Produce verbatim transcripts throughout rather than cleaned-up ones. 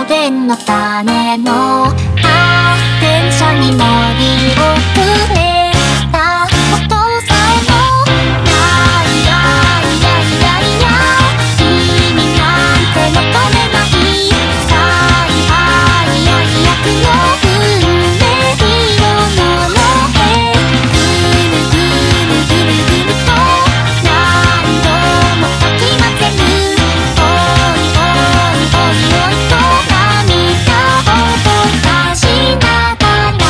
電の種のあー電車に乗り遅れたことさえもないやいやいやいや君なんて求めないさあいやいやいやくよ運命のものへぐるぐるぐるぐると何度もかき混ぜるおいおいおいおいと涙をぼかしながら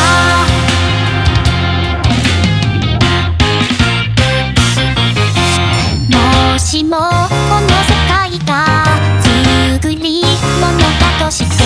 もしもこの世界が作り物だとして